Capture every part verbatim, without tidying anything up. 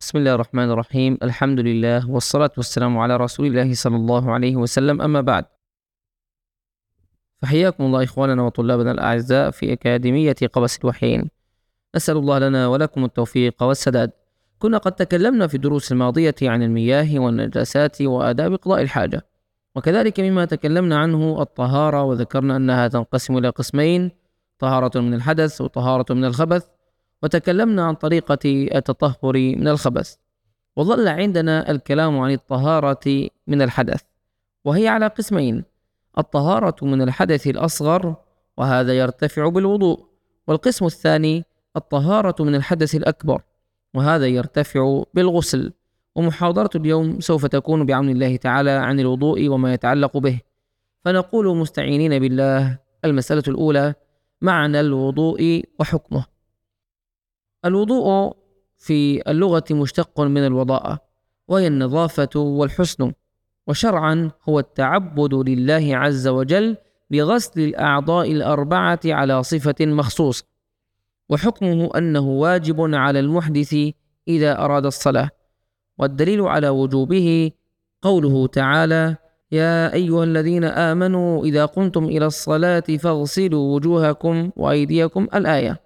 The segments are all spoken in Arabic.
بسم الله الرحمن الرحيم. الحمد لله والصلاة والسلام على رسول الله صلى الله عليه وسلم، أما بعد، فحياكم الله إخواننا وطلابنا الأعزاء في أكاديمية قبس الوحيين. نسأل الله لنا ولكم التوفيق والسداد. كنا قد تكلمنا في الدروس الماضية عن المياه والنجاسات وآداب قضاء الحاجة، وكذلك مما تكلمنا عنه الطهارة، وذكرنا أنها تنقسم إلى قسمين: طهارة من الحدث وطهارة من الخبث، وتكلمنا عن طريقة التطهر من الخبث. وظل عندنا الكلام عن الطهارة من الحدث، وهي على قسمين: الطهارة من الحدث الأصغر، وهذا يرتفع بالوضوء، والقسم الثاني الطهارة من الحدث الأكبر، وهذا يرتفع بالغسل. ومحاضرة اليوم سوف تكون بعون الله تعالى عن الوضوء وما يتعلق به. فنقول مستعينين بالله: المسألة الأولى: معنى الوضوء وحكمه. الوضوء في اللغة مشتق من الوضاءة، وهي النظافة والحسن، وشرعا هو التعبد لله عز وجل بغسل الأعضاء الأربعة على صفة مخصوصة. وحكمه أنه واجب على المحدث إذا أراد الصلاة، والدليل على وجوبه قوله تعالى: يا أيها الذين آمنوا إذا قمتم إلى الصلاة فاغسلوا وجوهكم وأيديكم، الآية.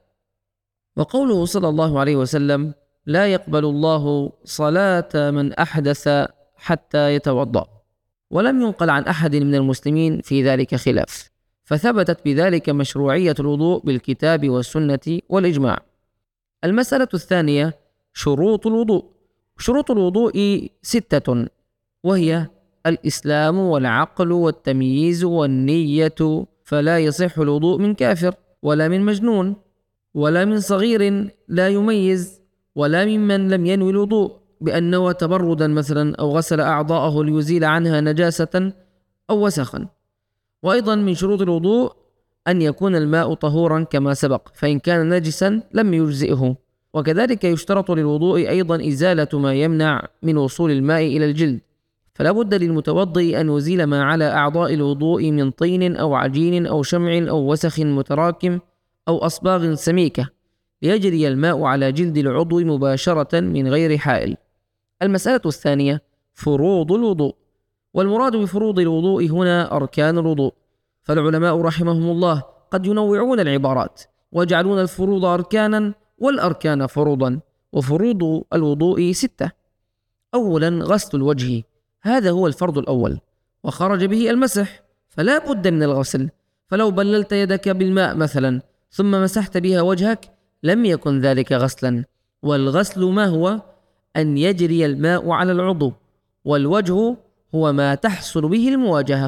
وقوله صلى الله عليه وسلم: لا يقبل الله صلاة من أحدث حتى يتوضأ. ولم ينقل عن أحد من المسلمين في ذلك خلاف، فثبتت بذلك مشروعية الوضوء بالكتاب والسنة والإجماع. المسألة الثانية: شروط الوضوء. شروط الوضوء ستة، وهي الإسلام والعقل والتمييز والنية، فلا يصح الوضوء من كافر ولا من مجنون ولا من صغير لا يميز، ولا ممن لم ينوي الوضوء بأنه تبردا مثلا أو غسل أعضاءه ليزيل عنها نجاسة أو وسخا. وأيضا من شروط الوضوء أن يكون الماء طهورا كما سبق، فإن كان نجسا لم يجزئه. وكذلك يشترط للوضوء أيضا إزالة ما يمنع من وصول الماء إلى الجلد، فلا بد للمتوضئ أن يزيل ما على أعضاء الوضوء من طين أو عجين أو شمع أو وسخ متراكم أو أصباغ سميكة، ليجري الماء على جلد العضو مباشرة من غير حائل. المسألة الثانية: فروض الوضوء. والمراد بفروض الوضوء هنا أركان الوضوء، فالعلماء رحمهم الله قد ينوعون العبارات ويجعلون الفروض أركانا والأركان فروضا. وفروض الوضوء ستة: أولا غسل الوجه، هذا هو الفرض الأول، وخرج به المسح، فلا بد من الغسل. فلو بللت يدك بالماء مثلا ثم مسحت بها وجهك لم يكن ذلك غسلا. والغسل ما هو؟ أن يجري الماء على العضو، والوجه هو ما تحصل به المواجهة.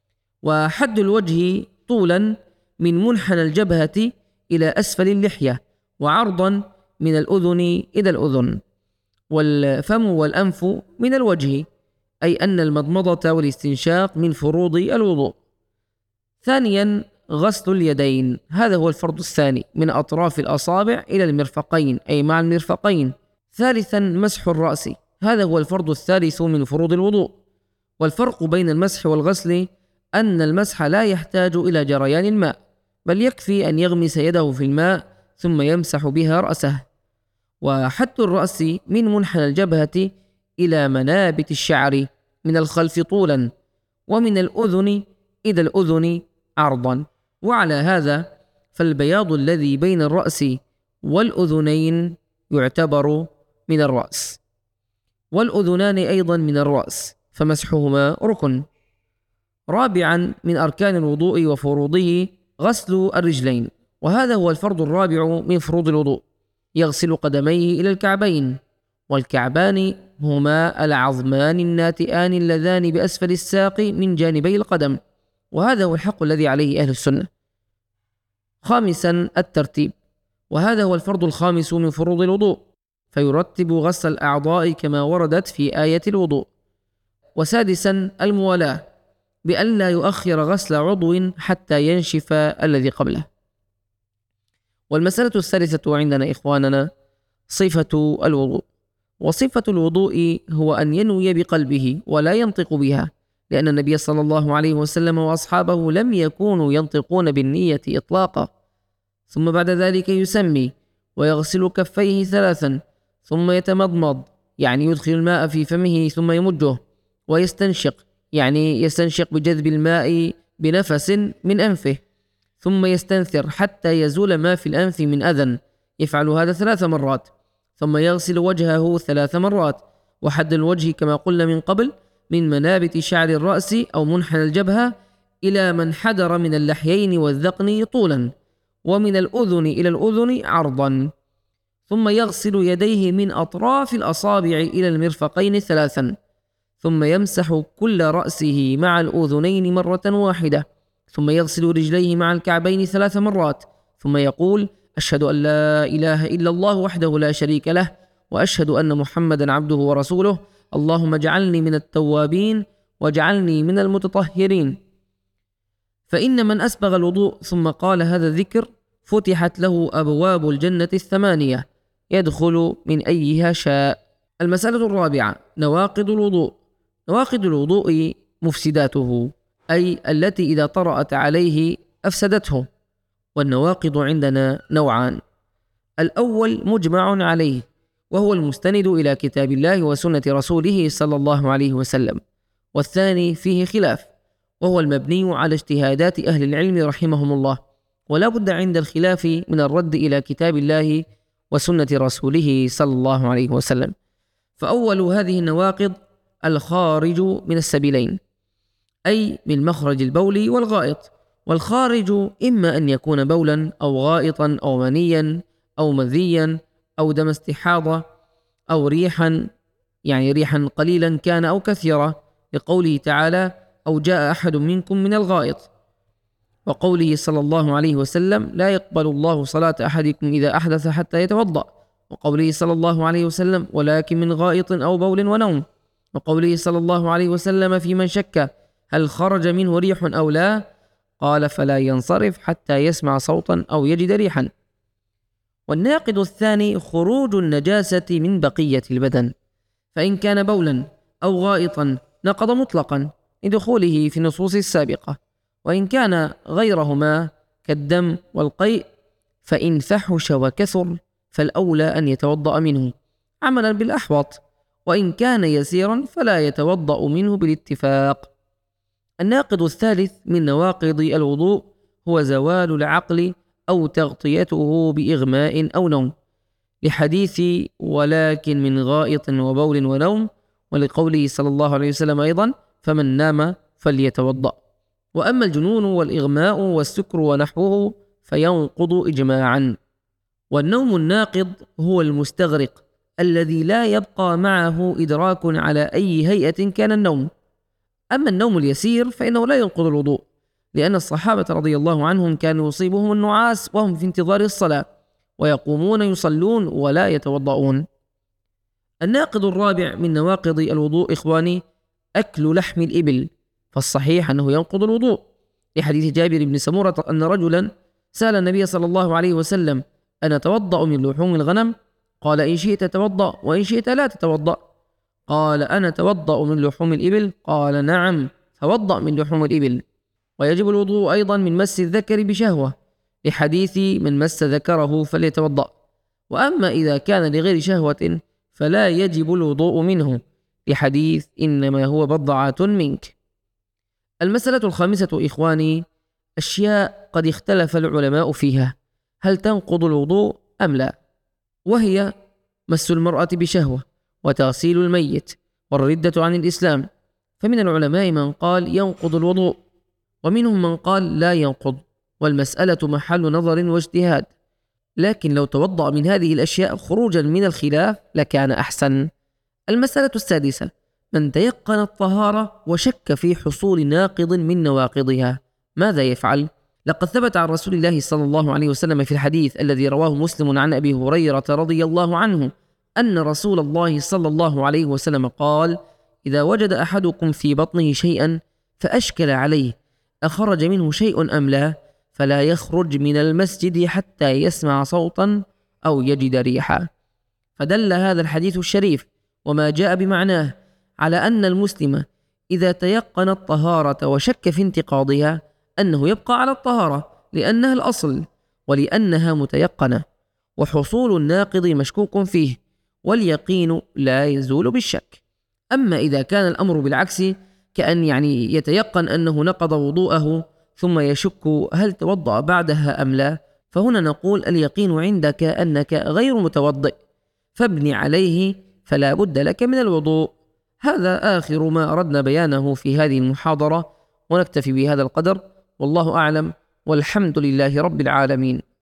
وحد الوجه طولا من منحنى الجبهة إلى أسفل اللحية، وعرضا من الأذن إلى الأذن، والفم والأنف من الوجه، أي أن المضمضة والاستنشاق من فروض الوضوء. ثانيا غسل اليدين، هذا هو الفرض الثاني، من أطراف الأصابع إلى المرفقين، أي مع المرفقين. ثالثا مسح الرأس، هذا هو الفرض الثالث من فروض الوضوء. والفرق بين المسح والغسل أن المسح لا يحتاج إلى جريان الماء، بل يكفي أن يغمس يده في الماء ثم يمسح بها رأسه. وحد الرأس من منحنى الجبهة إلى منابت الشعر من الخلف طولا، ومن الأذن إلى الأذن عرضا. وعلى هذا فالبياض الذي بين الرأس والأذنين يعتبر من الرأس، والأذنان أيضا من الرأس، فمسحهما ركن. رابعا من أركان الوضوء وفروضه غسل الرجلين، وهذا هو الفرض الرابع من فروض الوضوء، يغسل قدميه إلى الكعبين. والكعبان هما العظمان الناتئان اللذان بأسفل الساق من جانبي القدم، وهذا هو الحق الذي عليه أهل السنة. خامسا الترتيب، وهذا هو الفرض الخامس من فروض الوضوء، فيرتب غسل الأعضاء كما وردت في آية الوضوء. وسادسا الموالاة، بأن لا يؤخر غسل عضو حتى ينشف الذي قبله. والمسألة الثالثة عندنا إخواننا صفة الوضوء. وصفة الوضوء هو أن ينوي بقلبه ولا ينطق بها، لأن النبي صلى الله عليه وسلم وأصحابه لم يكونوا ينطقون بالنية إطلاقا. ثم بعد ذلك يسمي ويغسل كفيه ثلاثا، ثم يتمضمض يعني يدخل الماء في فمه ثم يمجه، ويستنشق يعني يستنشق بجذب الماء بنفس من أنفه، ثم يستنثر حتى يزول ما في الأنف من أذى، يفعل هذا ثلاث مرات، ثم يغسل وجهه ثلاث مرات. وحد الوجه كما قلنا من قبل من منابت شعر الرأس أو منحنى الجبهة إلى من حدر من اللحيين والذقن طولا، ومن الأذن إلى الأذن عرضا. ثم يغسل يديه من أطراف الأصابع إلى المرفقين ثلاثا، ثم يمسح كل رأسه مع الأذنين مرة واحدة، ثم يغسل رجليه مع الكعبين ثلاث مرات، ثم يقول: أشهد أن لا إله إلا الله وحده لا شريك له، وأشهد أن محمدا عبده ورسوله، اللهم اجعلني من التوابين واجعلني من المتطهرين. فإن من أسبغ الوضوء ثم قال هذا الذكر فتحت له أبواب الجنة الثمانية، يدخل من أيها شاء. المسألة الرابعة: نواقض الوضوء. نواقض الوضوء مفسداته، أي التي إذا طرأت عليه أفسدته. والنواقض عندنا نوعان: الأول مجمع عليه، وهو المستند إلى كتاب الله وسنة رسوله صلى الله عليه وسلم، والثاني فيه خلاف، وهو المبني على اجتهادات أهل العلم رحمهم الله، ولا بد عند الخلاف من الرد إلى كتاب الله وسنة رسوله صلى الله عليه وسلم. فأول هذه النواقض الخارج من السبيلين، أي من مخرج البول والغائط. والخارج إما أن يكون بولا أو غائطا أو منيا أو مذيا أو دم استحاضة أو ريحا، يعني ريحا قليلا كان أو كثيرا، لقوله تعالى: أو جاء أحد منكم من الغائط، وقوله صلى الله عليه وسلم: لا يقبل الله صلاة أحدكم إذا أحدث حتى يتوضأ، وقوله صلى الله عليه وسلم: ولكن من غائط أو بول ونوم، وقوله صلى الله عليه وسلم في من شك هل خرج منه ريح أو لا، قال: فلا ينصرف حتى يسمع صوتا أو يجد ريحا. والناقض الثاني خروج النجاسة من بقية البدن، فإن كان بولا أو غائطا نقض مطلقا لدخوله في النصوص السابقة، وإن كان غيرهما كالدم والقيء فإن فحش وكثر فالأولى أن يتوضأ منه عملا بالأحوط، وإن كان يسيرا فلا يتوضأ منه بالاتفاق. الناقض الثالث من نواقض الوضوء هو زوال العقل أو تغطيته بإغماء أو نوم، لحديث ولكن من غائط وبول ونوم، ولقوله صلى الله عليه وسلم أيضا: فمن نام فليتوضأ. وأما الجنون والإغماء والسكر ونحوه فينقض إجماعا. والنوم الناقض هو المستغرق الذي لا يبقى معه إدراك على أي هيئة كان النوم. أما النوم اليسير فإنه لا ينقض الوضوء، لأن الصحابة رضي الله عنهم كانوا يصيبهم النعاس وهم في انتظار الصلاة، ويقومون يصلون ولا يتوضؤون. الناقض الرابع من نواقض الوضوء إخواني أكل لحم الإبل، فالصحيح أنه ينقض الوضوء، لحديث جابر بن سمورة أن رجلا سأل النبي صلى الله عليه وسلم: أنا أتوضأ من لحوم الغنم؟ قال: إن شئت توضأ وإن شئت لا تتوضأ. قال: أنا أتوضأ من لحوم الإبل؟ قال: نعم، توضأ من لحوم الإبل. ويجب الوضوء أيضا من مس الذكر بشهوة، لحديث من مس ذكره فليتوضأ. وأما إذا كان لغير شهوة فلا يجب الوضوء منه، لحديث إنما هو بضعة منك. المسألة الخامسة إخواني أشياء قد اختلف العلماء فيها هل تنقض الوضوء أم لا، وهي مس المرأة بشهوة، وتغسيل الميت، والردة عن الإسلام. فمن العلماء من قال ينقض الوضوء، ومنهم من قال لا ينقض، والمسألة محل نظر واجتهاد، لكن لو توضأ من هذه الأشياء خروجا من الخلاف لكان أحسن. المسألة السادسة من تيقن الطهارة وشك في حصول ناقض من نواقضها ماذا يفعل؟ لقد ثبت عن رسول الله صلى الله عليه وسلم في الحديث الذي رواه مسلم عن أبي هريرة رضي الله عنه أن رسول الله صلى الله عليه وسلم قال: إذا وجد أحدكم في بطنه شيئا فأشكل عليه أخرج منه شيء أم لا، فلا يخرج من المسجد حتى يسمع صوتا أو يجد ريحا. فدل هذا الحديث الشريف وما جاء بمعناه على أن المسلم إذا تيقن الطهارة وشك في انتقاضها أنه يبقى على الطهارة لأنها الأصل ولأنها متيقنة، وحصول الناقض مشكوك فيه، واليقين لا يزول بالشك. أما إذا كان الأمر بالعكس، كأن يعني يتيقن أنه نقض وضوءه ثم يشك هل توضأ بعدها أم لا، فهنا نقول اليقين عندك أنك غير متوضئ، فابن عليه فلا بد لك من الوضوء. هذا آخر ما أردنا بيانه في هذه المحاضرة، ونكتفي بهذا القدر، والله أعلم، والحمد لله رب العالمين.